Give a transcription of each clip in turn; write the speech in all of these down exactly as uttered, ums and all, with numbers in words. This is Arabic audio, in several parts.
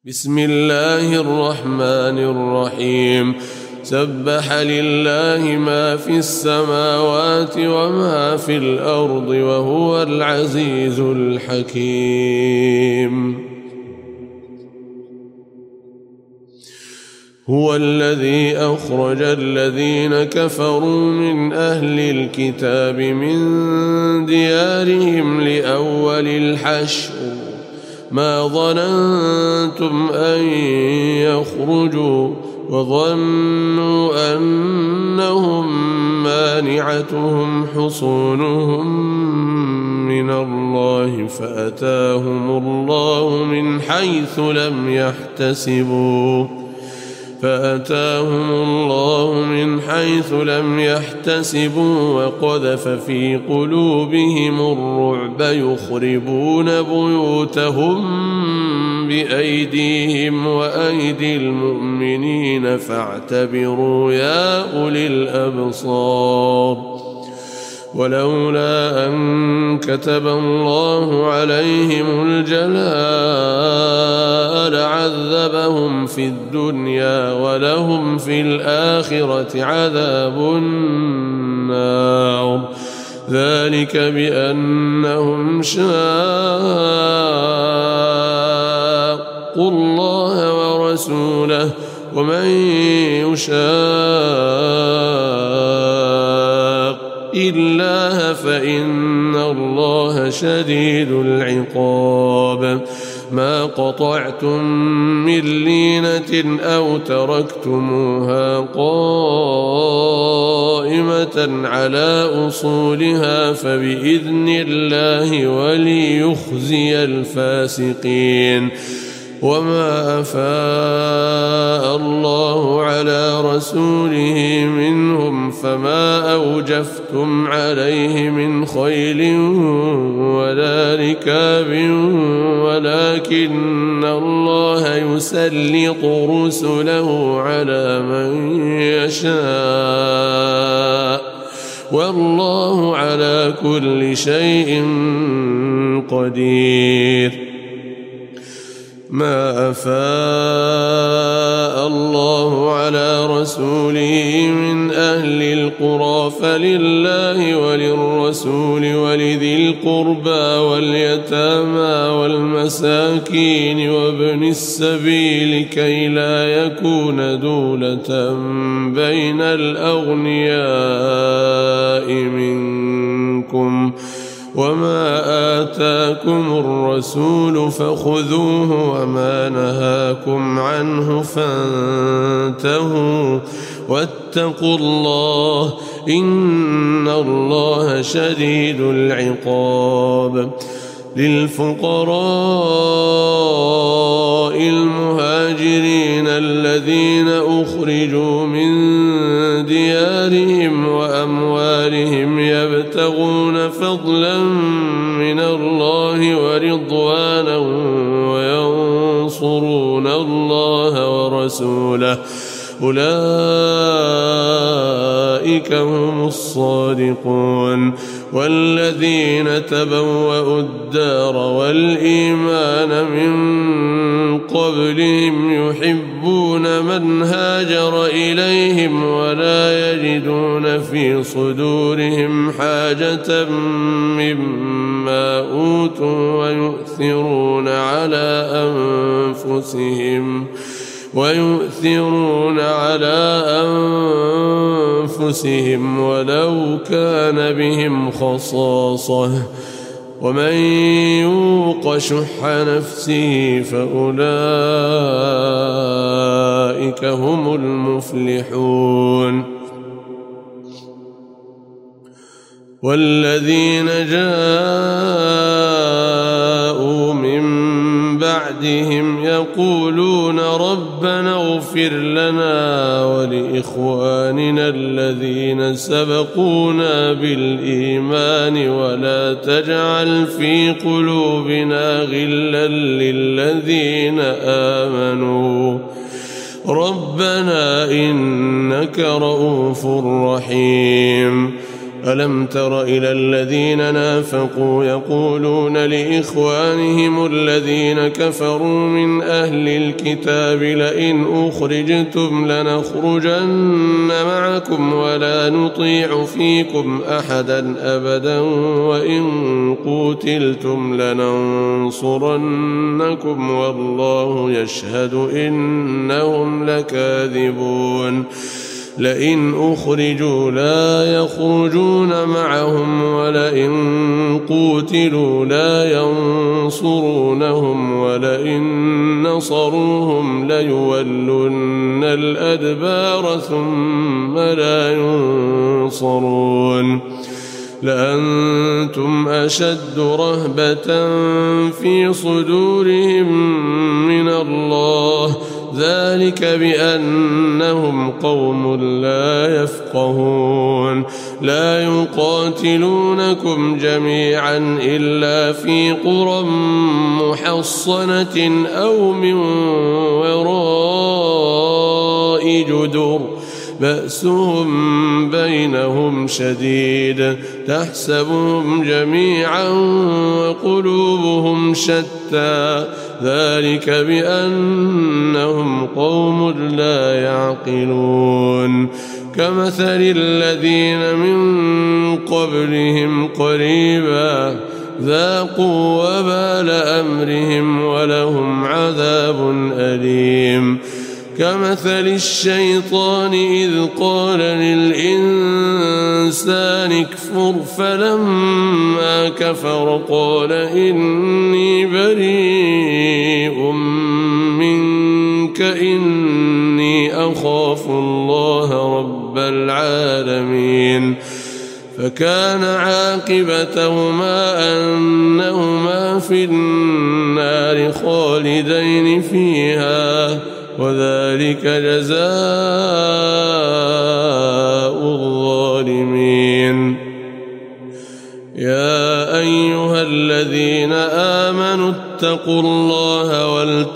بسم الله الرحمن الرحيم. سبح لله ما في السماوات وما في الأرض وهو العزيز الحكيم. هو الذي أخرج الذين كفروا من أهل الكتاب من ديارهم لأول الحشر ما ظننتم أن يخرجوا وظنوا أنهم مانعتهم حصونهم من الله فأتاهم الله من حيث لم يحتسبوا فأتاهم الله من حيث لم يحتسبوا وقذف في قلوبهم الرعب يخربون بيوتهم بأيديهم وأيدي المؤمنين فاعتبروا يا أولي الأبصار. ولولا أن كتب الله عليهم الجلاء لعذبهم في الدنيا ولهم في الآخرة عذاب النار. ذلك بأنهم شاقوا الله ورسوله ومن يشاق الله فإن الله شديد العقاب. ما قطعتم من لينة أو تركتموها قائمة على أصولها فبإذن الله وليخزي الفاسقين. وما أفاء الله على رسوله منهم فما أوجفتم عليه من خيل ولا ركاب ولكن الله يسلط رسله على من يشاء والله على كل شيء قدير. ما أفاء الله على رسوله من أهل القرى فلله وللرسول ولذي القربى واليتامى والمساكين وابن السبيل كي لا يكون دولة بين الأغنياء منكم. وما آتاكم الرسول فخذوه وما نهاكم عنه فانتهوا واتقوا الله إن الله شديد العقاب. للفقراء المهاجرين الذين أخرجوا من ديارهم وأموالهم يبتغون فضلا من الله ورضوانا وينصرون الله ورسوله أولئك هم الصادقون. والذين تبوأوا الدار والإيمان من قبلهم يحبون من هاجر إليهم ولا يجدون في صدورهم حاجة مما أوتوا ويؤثرون على أنفسهم ويؤثرون على أنفسهم ولو كان بهم خصاصة ومن يوق شح نفسه فأولئك هم المفلحون. والذين جاءوا من بعدهم يقولون ربنا اغفر لنا ولإخواننا الذين سبقونا بالإيمان ولا تجعل في قلوبنا غلا للذين آمنوا ربنا إنك رؤوف رحيم. ألم تر إلى الذين نافقوا يقولون لإخوانهم الذين كفروا من أهل الكتاب لئن أخرجتم لنخرجن معكم ولا نطيع فيكم أحدا أبدا وإن قوتلتم لننصرنكم والله يشهد إنهم لكاذبون لئن أخرجوا لا يخرجون معهم ولئن قوتلوا لا ينصرونهم ولئن نصروهم ليولن الأدبار ثم لا ينصرون لأنتم أشد رهبة في صدورهم من الله ذلك بأنهم قوم لا يفقهون لا يقاتلونكم جميعا إلا في قرى محصنة أو من وراء جدر بأسهم بينهم شديد تحسبهم جميعا وقلوبهم شتى ذلك بأنهم قوم لا يعقلون كمثل الذين من قبلهم قريبا ذاقوا وبال أمرهم ولهم عذاب أليم كمثل الشيطان إذ قال للإنسان اكفر فلما كفر قال إني بريء منك إني أخاف الله رب العالمين فكان عاقبتهما أنهما في النار خالدين فيها وذلك جزاء الظالمين يا أيها الذين آمنوا اتقوا الله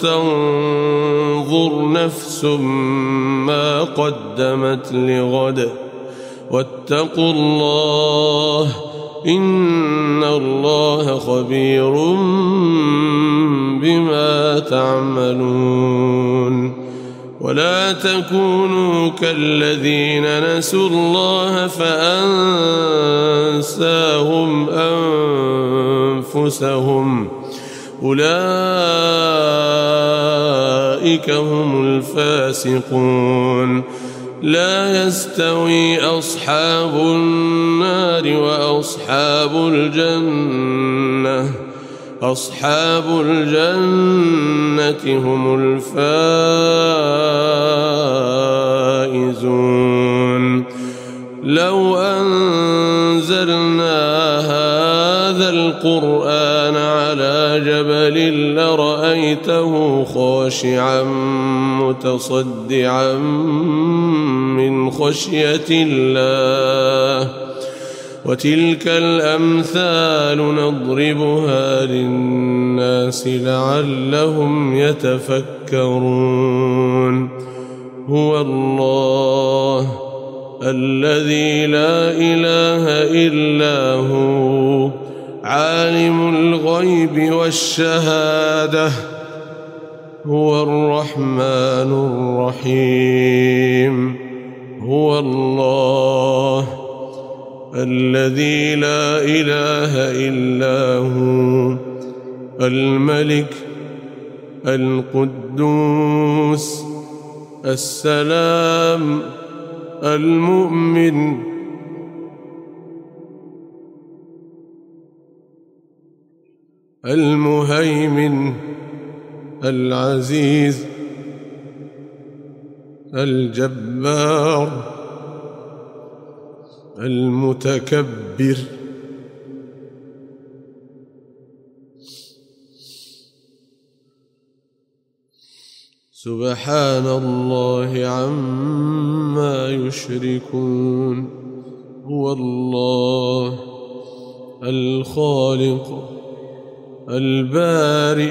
ولتنظر نفس ما قدمت لغد واتقوا الله إن الله خبير بما تعملون ولا تكونوا كالذين نسوا الله فأنساهم أنفسهم أولئك هم الفاسقون لا يستوي أصحاب النار وأصحاب الجنة أصحاب الجنة هم الفائزون لو أنزلنا هذا القرآن على جبل لرأيته خاشعا متصدعا من خشية الله وتلك الأمثال نضربها للناس لعلهم يتفكرون هو الله الذي لا إله إلا هو عالم الغيب والشهادة هو الرحمن الرحيم هو الله الذي لا إله إلا هو الملك القدوس السلام المؤمن المهيمن العزيز الجبار المتكبر سبحان الله عما يشركون هو الله الخالق البارئ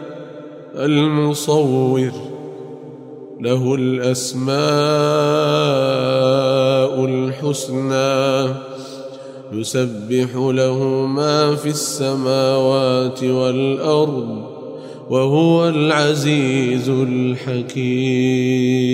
المصور له الأسماء الحسنى يسبح له ما في السماوات والأرض وهو العزيز الحكيم.